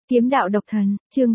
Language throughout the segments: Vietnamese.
Kiếm đạo độc thần, chương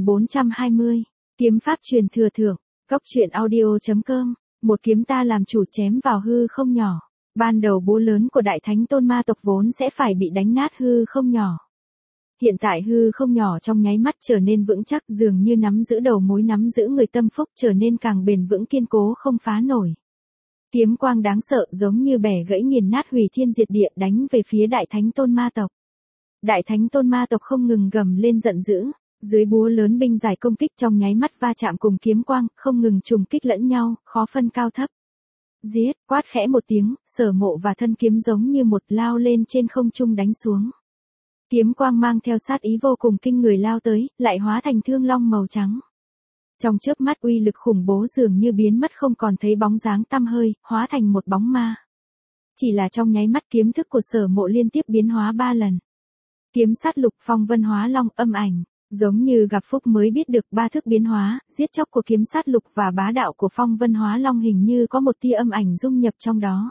3420, kiếm pháp truyền thừa thưởng, Cốc truyện audio.com, một kiếm ta làm chủ chém vào hư không nhỏ. Ban đầu búa lớn của đại thánh tôn ma tộc vốn sẽ phải bị đánh nát hư không nhỏ. Hiện tại hư không nhỏ trong nháy mắt trở nên vững chắc, dường như nắm giữ đầu mối, nắm giữ người tâm phúc, trở nên càng bền vững kiên cố không phá nổi. Kiếm quang đáng sợ giống như bẻ gãy nghiền nát hủy thiên diệt địa đánh về phía đại thánh tôn ma tộc. Đại thánh tôn ma tộc không ngừng gầm lên giận dữ, dưới búa lớn binh giải công kích trong nháy mắt va chạm cùng kiếm quang, không ngừng trùng kích lẫn nhau, khó phân cao thấp. Giết, quát khẽ một tiếng, Sở Mộ và thân kiếm giống như một lao lên trên không trung đánh xuống. Kiếm quang mang theo sát ý vô cùng kinh người lao tới, lại hóa thành thương long màu trắng. Trong chớp mắt uy lực khủng bố dường như biến mất không còn thấy bóng dáng tăm hơi, hóa thành một bóng ma. Chỉ là trong nháy mắt kiếm thức của Sở Mộ liên tiếp biến hóa 3 lần. Kiếm sát lục, phong vân hóa long, âm ảnh, giống như gặp phúc mới biết được 3 thức biến hóa, giết chóc của kiếm sát lục và bá đạo của phong vân hóa long hình như có một tia âm ảnh dung nhập trong đó.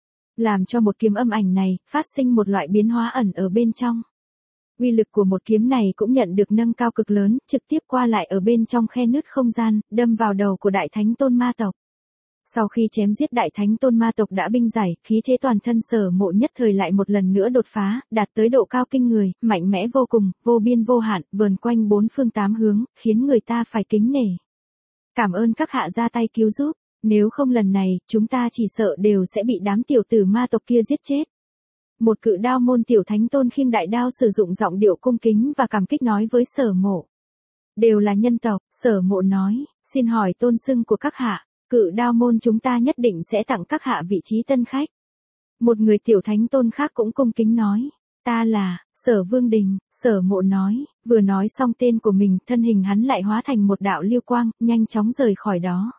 Làm cho một kiếm âm ảnh này, phát sinh một loại biến hóa ẩn ở bên trong. Uy lực của một kiếm này cũng nhận được nâng cao cực lớn, trực tiếp qua lại ở bên trong khe nứt không gian, đâm vào đầu của đại thánh tôn ma tộc. Sau khi chém giết đại thánh tôn ma tộc đã binh giải, khí thế toàn thân Sở Mộ nhất thời lại một lần nữa đột phá, đạt tới độ cao kinh người, mạnh mẽ vô cùng, vô biên vô hạn, vờn quanh 4 phương 8 hướng, khiến người ta phải kính nể. Cảm ơn các hạ ra tay cứu giúp, nếu không lần này, chúng ta chỉ sợ đều sẽ bị đám tiểu tử ma tộc kia giết chết. Một cự đao môn tiểu thánh tôn khiêng đại đao sử dụng giọng điệu cung kính và cảm kích nói với Sở Mộ. Đều là nhân tộc, Sở Mộ nói, xin hỏi tôn xưng của các hạ. Cự đao môn chúng ta nhất định sẽ tặng các hạ vị trí tân khách. Một người tiểu thánh tôn khác cũng cung kính nói. Ta là, Sở Vương Đình, Sở Mộ nói, vừa nói xong tên của mình, thân hình hắn lại hóa thành một đạo lưu quang, nhanh chóng rời khỏi đó.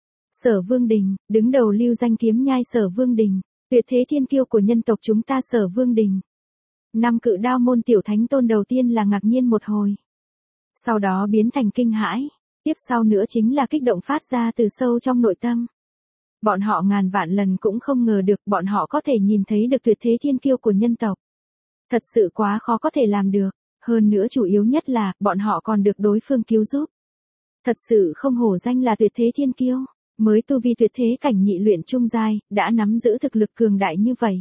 Sở Vương Đình, đứng đầu lưu danh kiếm nhai Sở Vương Đình, tuyệt thế thiên kiêu của nhân tộc chúng ta Sở Vương Đình. 5 cự đao môn tiểu thánh tôn đầu tiên là ngạc nhiên một hồi. Sau đó biến thành kinh hãi. Tiếp sau nữa chính là kích động phát ra từ sâu trong nội tâm. Bọn họ ngàn vạn lần cũng không ngờ được bọn họ có thể nhìn thấy được tuyệt thế thiên kiêu của nhân tộc. Thật sự quá khó có thể làm được, hơn nữa chủ yếu nhất là bọn họ còn được đối phương cứu giúp. Thật sự không hổ danh là tuyệt thế thiên kiêu, mới tu vi tuyệt thế cảnh nhị luyện trung giai, đã nắm giữ thực lực cường đại như vậy.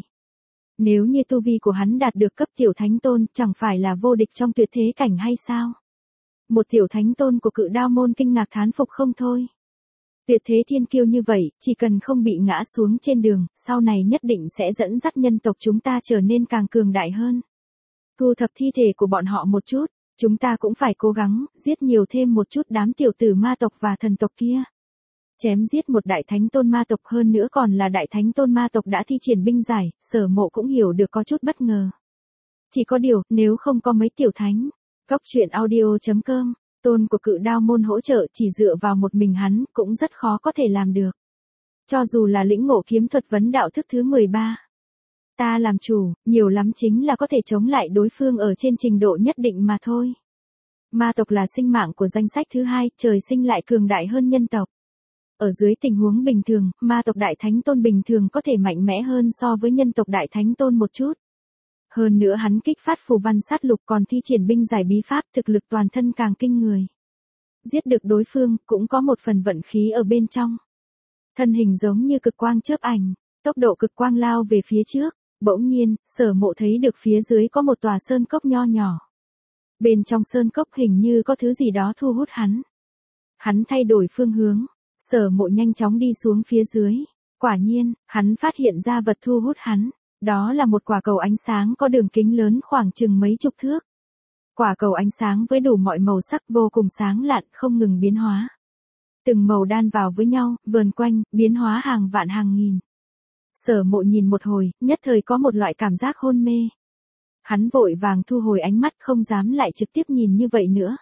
Nếu như tu vi của hắn đạt được cấp tiểu thánh tôn, chẳng phải là vô địch trong tuyệt thế cảnh hay sao? Một tiểu thánh tôn của cự đao môn kinh ngạc thán phục không thôi. Tuyệt thế thiên kiêu như vậy, chỉ cần không bị ngã xuống trên đường, sau này nhất định sẽ dẫn dắt nhân tộc chúng ta trở nên càng cường đại hơn. Thu thập thi thể của bọn họ một chút, chúng ta cũng phải cố gắng, giết nhiều thêm một chút đám tiểu tử ma tộc và thần tộc kia. Chém giết một đại thánh tôn ma tộc hơn nữa còn là đại thánh tôn ma tộc đã thi triển binh giải, Sở Mộ cũng hiểu được có chút bất ngờ. Chỉ có điều, nếu không có mấy tiểu thánh. Cốc truyện audio.com, tôn của cự đao môn hỗ trợ chỉ dựa vào một mình hắn cũng rất khó có thể làm được. Cho dù là lĩnh ngộ kiếm thuật vấn đạo thức thứ 13. Ta làm chủ, nhiều lắm chính là có thể chống lại đối phương ở trên trình độ nhất định mà thôi. Ma tộc là sinh mạng của danh sách thứ 2, trời sinh lại cường đại hơn nhân tộc. Ở dưới tình huống bình thường, ma tộc đại thánh tôn bình thường có thể mạnh mẽ hơn so với nhân tộc đại thánh tôn một chút. Hơn nữa hắn kích phát phù văn sát lục còn thi triển binh giải bí pháp, thực lực toàn thân càng kinh người. Giết được đối phương, cũng có một phần vận khí ở bên trong. Thân hình giống như cực quang chớp ảnh, tốc độ cực quang lao về phía trước, bỗng nhiên, Sở Mộ thấy được phía dưới có một tòa sơn cốc nho nhỏ. Bên trong sơn cốc hình như có thứ gì đó thu hút hắn. Hắn thay đổi phương hướng, Sở Mộ nhanh chóng đi xuống phía dưới. Quả nhiên, hắn phát hiện ra vật thu hút hắn. Đó là một quả cầu ánh sáng có đường kính lớn khoảng chừng mấy chục thước. Quả cầu ánh sáng với đủ mọi màu sắc vô cùng sáng lạn, không ngừng biến hóa. Từng màu đan vào với nhau, vờn quanh, biến hóa hàng vạn hàng nghìn. Sở Mộ nhìn một hồi, nhất thời có một loại cảm giác hôn mê. Hắn vội vàng thu hồi ánh mắt, không dám lại trực tiếp nhìn như vậy nữa.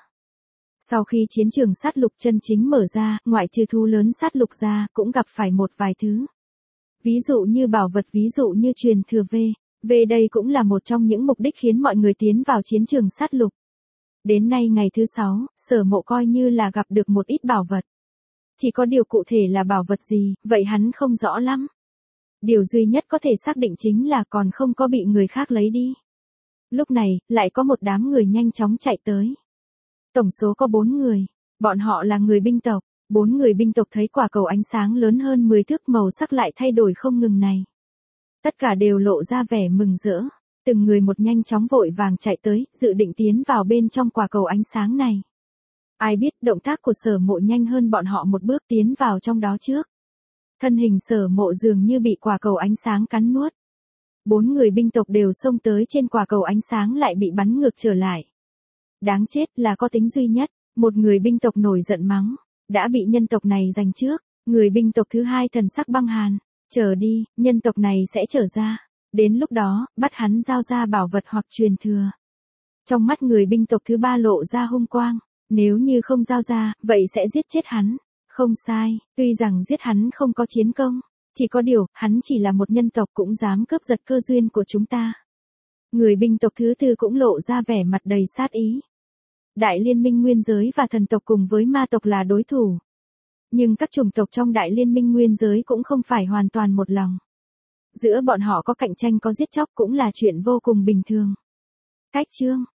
Sau khi chiến trường sát lục chân chính mở ra, ngoại trừ thú lớn sát lục ra, cũng gặp phải một vài thứ. Ví dụ như bảo vật, ví dụ như truyền thừa về đây cũng là một trong những mục đích khiến mọi người tiến vào chiến trường sát lục. Đến nay ngày thứ 6, Sở Mộ coi như là gặp được một ít bảo vật. Chỉ có điều cụ thể là bảo vật gì, vậy hắn không rõ lắm. Điều duy nhất có thể xác định chính là còn không có bị người khác lấy đi. Lúc này, lại có một đám người nhanh chóng chạy tới. Tổng số có 4 người. Bọn họ là người binh tộc. 4 người binh tộc thấy quả cầu ánh sáng lớn hơn 10 thước màu sắc lại thay đổi không ngừng này. Tất cả đều lộ ra vẻ mừng rỡ. Từng người một nhanh chóng vội vàng chạy tới, dự định tiến vào bên trong quả cầu ánh sáng này. Ai biết động tác của Sở Mộ nhanh hơn bọn họ một bước tiến vào trong đó trước. Thân hình Sở Mộ dường như bị quả cầu ánh sáng cắn nuốt. 4 người binh tộc đều xông tới trên quả cầu ánh sáng lại bị bắn ngược trở lại. Đáng chết là có tính duy nhất, một người binh tộc nổi giận mắng, đã bị nhân tộc này giành trước. Người binh tộc thứ hai thần sắc băng hàn, chờ đi, nhân tộc này sẽ trở ra. Đến lúc đó, bắt hắn giao ra bảo vật hoặc truyền thừa. Trong mắt người binh tộc thứ ba lộ ra hung quang, nếu như không giao ra, vậy sẽ giết chết hắn. Không sai, tuy rằng giết hắn không có chiến công, chỉ có điều, hắn chỉ là một nhân tộc cũng dám cướp giật cơ duyên của chúng ta. Người binh tộc thứ tư cũng lộ ra vẻ mặt đầy sát ý. Đại liên minh nguyên giới và thần tộc cùng với ma tộc là đối thủ. Nhưng các chủng tộc trong đại liên minh nguyên giới cũng không phải hoàn toàn một lòng. Giữa bọn họ có cạnh tranh có giết chóc cũng là chuyện vô cùng bình thường. Cách chương